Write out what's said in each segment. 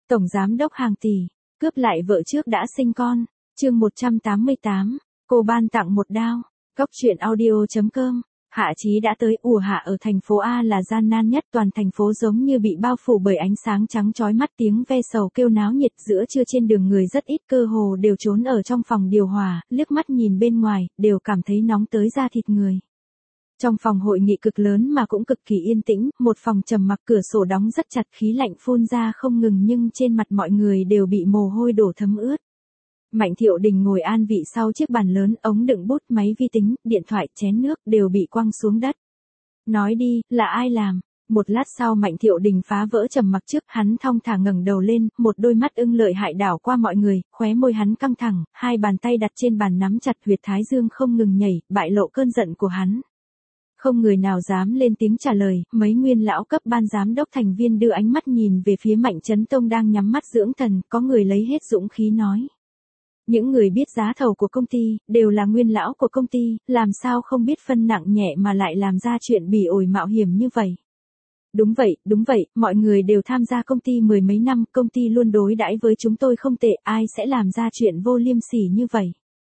Tổng giám đốc hàng tỷ, cướp lại vợ trước đã sinh con. Chương 188, cô ban tặng một đao. Góc truyện audio.com. Hạ Chí đã tới. Hạ ở thành phố A là gian nan nhất, toàn thành phố giống như bị bao phủ bởi ánh sáng trắng chói mắt, tiếng ve sầu kêu náo nhiệt, giữa trưa trên đường người rất ít, cơ hồ đều trốn ở trong phòng điều hòa, liếc mắt nhìn bên ngoài, đều cảm thấy nóng tới da thịt người. Trong phòng hội nghị cực lớn mà cũng cực kỳ yên tĩnh, một phòng trầm mặc, cửa sổ đóng rất chặt, khí lạnh phun ra không ngừng nhưng trên mặt mọi người đều bị mồ hôi đổ thấm ướt. Mạnh Thiệu Đình ngồi an vị sau chiếc bàn lớn, ống đựng bút, máy vi tính, điện thoại, chén nước đều bị quăng xuống đất. Nói đi, là ai làm? Một lát sau Mạnh Thiệu Đình phá vỡ trầm mặc trước, hắn thong thả ngẩng đầu lên, một đôi mắt ưng lợi hại đảo qua mọi người, khóe môi hắn căng thẳng, hai bàn tay đặt trên bàn nắm chặt, huyệt thái dương không ngừng nhảy, bại lộ cơn giận của hắn. Không người nào dám lên tiếng trả lời, mấy nguyên lão cấp ban giám đốc thành viên đưa ánh mắt nhìn về phía Mạnh Chấn Tông đang nhắm mắt dưỡng thần, có người lấy hết dũng khí nói. Những người biết giá thầu của công ty, đều là nguyên lão của công ty, làm sao không biết phân nặng nhẹ mà lại làm ra chuyện bỉ ổi mạo hiểm như vậy. Đúng vậy, mọi người đều tham gia công ty mười mấy năm, công ty luôn đối đãi với chúng tôi không tệ, ai sẽ làm ra chuyện vô liêm sỉ như vậy.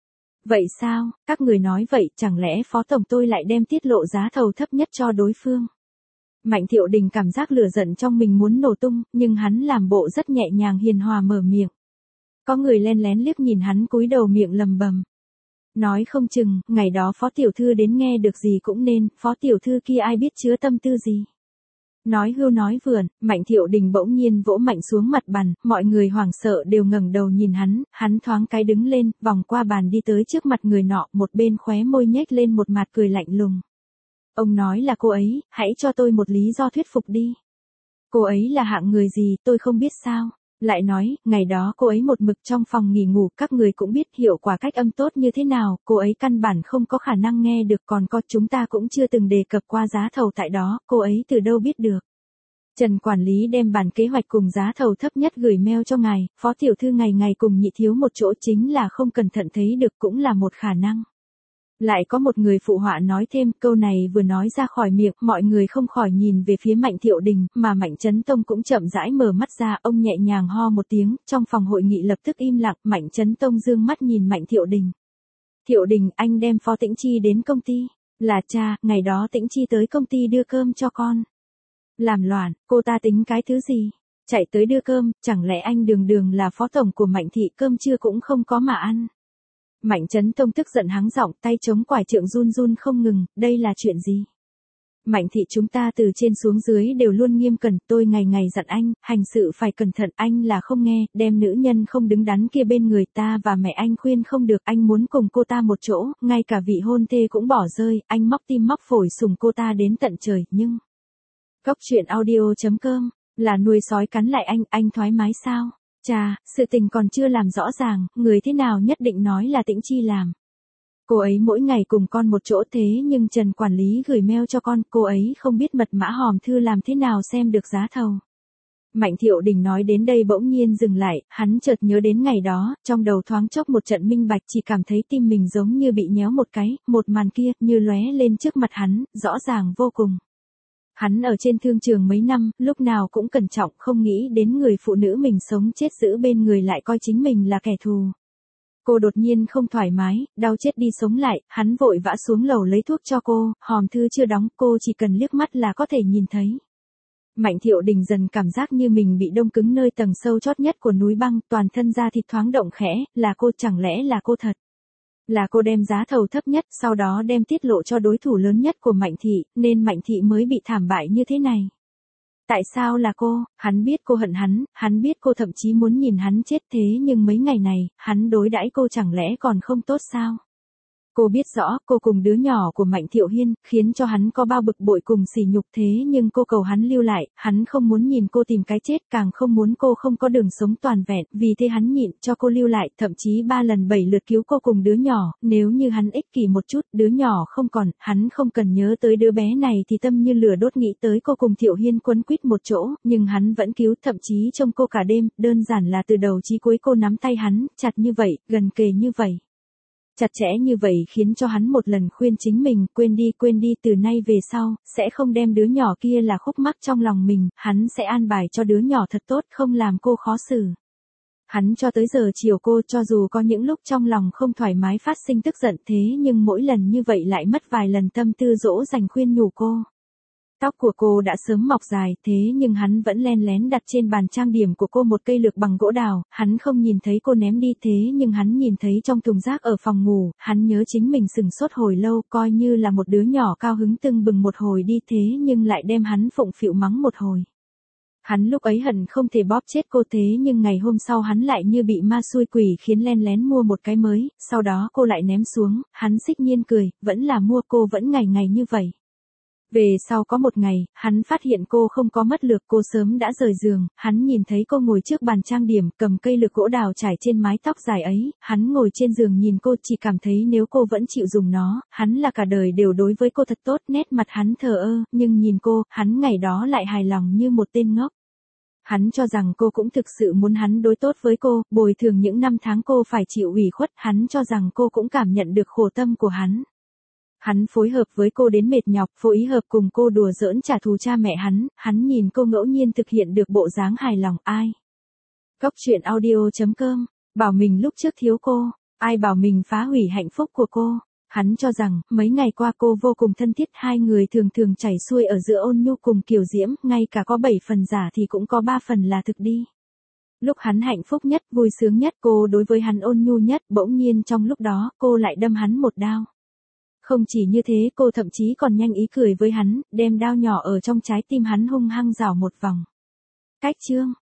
Vậy sao, các người nói vậy, chẳng lẽ phó tổng tôi lại đem tiết lộ giá thầu thấp nhất cho đối phương? Mạnh Thiệu Đình cảm giác lửa giận trong mình muốn nổ tung, nhưng hắn làm bộ rất nhẹ nhàng hiền hòa mở miệng. Có người len lén liếc nhìn hắn cúi đầu miệng lầm bầm. Nói không chừng, ngày đó phó tiểu thư đến nghe được gì cũng nên, phó tiểu thư kia ai biết chứa tâm tư gì. Nói hưu nói vượn, Mạnh Thiệu Đình bỗng nhiên vỗ mạnh xuống mặt bàn, mọi người hoảng sợ đều ngẩng đầu nhìn hắn thoáng cái đứng lên, vòng qua bàn đi tới trước mặt người nọ, một bên khóe môi nhếch lên một mặt cười lạnh lùng. Ông nói là cô ấy, hãy cho tôi một lý do thuyết phục đi. Cô ấy là hạng người gì, tôi không biết sao. Lại nói, ngày đó cô ấy một mực trong phòng nghỉ ngủ, các người cũng biết hiệu quả cách âm tốt như thế nào, cô ấy căn bản không có khả năng nghe được, còn có chúng ta cũng chưa từng đề cập qua giá thầu tại đó, cô ấy từ đâu biết được. Trần quản lý đem bản kế hoạch cùng giá thầu thấp nhất gửi mail cho ngài, phó tiểu thư ngày cùng nhị thiếu một chỗ, chính là không cẩn thận thấy được cũng là một khả năng. Lại có một người phụ họa nói thêm, câu này vừa nói ra khỏi miệng, mọi người không khỏi nhìn về phía Mạnh Thiệu Đình, mà Mạnh Chấn Tông cũng chậm rãi mở mắt ra, ông nhẹ nhàng ho một tiếng, trong phòng hội nghị lập tức im lặng, Mạnh Chấn Tông dương mắt nhìn Mạnh Thiệu Đình. Thiệu Đình, anh đem Phó Tĩnh Chi đến công ty. Là cha, ngày đó Tĩnh Chi tới công ty đưa cơm cho con. Làm loạn, cô ta tính cái thứ gì? Chạy tới đưa cơm, chẳng lẽ anh đường là phó tổng của Mạnh thị, cơm trưa cũng không có mà ăn. Mạnh Chấn Tông tức giận hắng giọng, tay chống quải trượng run không ngừng, đây là chuyện gì? Mạnh thị chúng ta từ trên xuống dưới đều luôn nghiêm cẩn, tôi ngày dặn anh, hành sự phải cẩn thận, anh là không nghe, đem nữ nhân không đứng đắn kia bên người ta và mẹ anh khuyên không được, anh muốn cùng cô ta một chỗ, ngay cả vị hôn thê cũng bỏ rơi, anh móc tim móc phổi sủng cô ta đến tận trời, nhưng... Góc truyện audio.com, là nuôi sói cắn lại anh thoải mái sao? Chà, sự tình còn chưa làm rõ ràng, người thế nào nhất định nói là Tĩnh Chi làm. Cô ấy mỗi ngày cùng con một chỗ thế nhưng Trần quản lý gửi mail cho con, cô ấy không biết mật mã hòm thư làm thế nào xem được giá thầu. Mạnh Thiệu Đình nói đến đây bỗng nhiên dừng lại, hắn chợt nhớ đến ngày đó, trong đầu thoáng chốc một trận minh bạch, chỉ cảm thấy tim mình giống như bị nhéo một cái, một màn kia như lóe lên trước mặt hắn, rõ ràng vô cùng. Hắn ở trên thương trường mấy năm, lúc nào cũng cẩn trọng, không nghĩ đến người phụ nữ mình sống chết giữ bên người lại coi chính mình là kẻ thù. Cô đột nhiên không thoải mái, đau chết đi sống lại, hắn vội vã xuống lầu lấy thuốc cho cô, hòm thư chưa đóng, cô chỉ cần liếc mắt là có thể nhìn thấy. Mạnh Thiệu Đình dần cảm giác như mình bị đông cứng nơi tầng sâu chót nhất của núi băng, toàn thân da thịt thoáng động khẽ, là cô, chẳng lẽ là cô thật? Là cô đem giá thầu thấp nhất, sau đó đem tiết lộ cho đối thủ lớn nhất của Mạnh thị, nên Mạnh thị mới bị thảm bại như thế này. Tại sao là cô? Hắn biết cô hận hắn biết cô thậm chí muốn nhìn hắn chết, thế nhưng mấy ngày này, hắn đối đãi cô chẳng lẽ còn không tốt sao? Cô biết rõ, cô cùng đứa nhỏ của Mạnh Thiệu Hiên, khiến cho hắn có bao bực bội cùng sỉ nhục, thế nhưng cô cầu hắn lưu lại, hắn không muốn nhìn cô tìm cái chết, càng không muốn cô không có đường sống toàn vẹn, vì thế hắn nhịn cho cô lưu lại, thậm chí 3 lần 7 lượt cứu cô cùng đứa nhỏ, nếu như hắn ích kỷ một chút, đứa nhỏ không còn, hắn không cần nhớ tới đứa bé này thì tâm như lửa đốt, nghĩ tới cô cùng Thiệu Hiên quấn quýt một chỗ, nhưng hắn vẫn cứu, thậm chí trông cô cả đêm, đơn giản là từ đầu chí cuối cô nắm tay hắn, chặt như vậy, gần kề như vậy. Chặt chẽ như vậy khiến cho hắn một lần khuyên chính mình, quên đi từ nay về sau, sẽ không đem đứa nhỏ kia là khúc mắc trong lòng mình, hắn sẽ an bài cho đứa nhỏ thật tốt không làm cô khó xử. Hắn cho tới giờ chiều cô cho dù có những lúc trong lòng không thoải mái phát sinh tức giận thế nhưng mỗi lần như vậy lại mất vài lần tâm tư dỗ dành khuyên nhủ cô. Tóc của cô đã sớm mọc dài thế nhưng hắn vẫn len lén đặt trên bàn trang điểm của cô một cây lược bằng gỗ đào, hắn không nhìn thấy cô ném đi thế nhưng hắn nhìn thấy trong thùng rác ở phòng ngủ, hắn nhớ chính mình sừng sốt hồi lâu coi như là một đứa nhỏ cao hứng tưng bừng một hồi đi thế nhưng lại đem hắn phụng phịu mắng một hồi. Hắn lúc ấy hận không thể bóp chết cô thế nhưng ngày hôm sau hắn lại như bị ma xui quỷ khiến len lén mua một cái mới, sau đó cô lại ném xuống, hắn xích nhiên cười, vẫn là mua cô vẫn ngày ngày như vậy. Về sau có một ngày, hắn phát hiện cô không có mất lược cô sớm đã rời giường, hắn nhìn thấy cô ngồi trước bàn trang điểm cầm cây lược gỗ đào trải trên mái tóc dài ấy, hắn ngồi trên giường nhìn cô chỉ cảm thấy nếu cô vẫn chịu dùng nó, hắn là cả đời đều đối với cô thật tốt nét mặt hắn thờ ơ, nhưng nhìn cô, hắn ngày đó lại hài lòng như một tên ngốc. Hắn cho rằng cô cũng thực sự muốn hắn đối tốt với cô, bồi thường những năm tháng cô phải chịu ủy khuất, hắn cho rằng cô cũng cảm nhận được khổ tâm của hắn. Hắn phối hợp với cô đến mệt nhọc, phối hợp cùng cô đùa giỡn trả thù cha mẹ hắn nhìn cô ngẫu nhiên thực hiện được bộ dáng hài lòng ai. Cóc truyện audio.com, bảo mình lúc trước thiếu cô, ai bảo mình phá hủy hạnh phúc của cô. Hắn cho rằng, mấy ngày qua cô vô cùng thân thiết hai người thường thường chảy xuôi ở giữa ôn nhu cùng kiều diễm, ngay cả có 7 phần giả thì cũng có 3 phần là thực đi. Lúc hắn hạnh phúc nhất, vui sướng nhất cô đối với hắn ôn nhu nhất, bỗng nhiên trong lúc đó cô lại đâm hắn một đao. Không chỉ như thế cô thậm chí còn nhanh ý cười với hắn, đem đao nhỏ ở trong trái tim hắn hung hăng rảo một vòng. Cách chương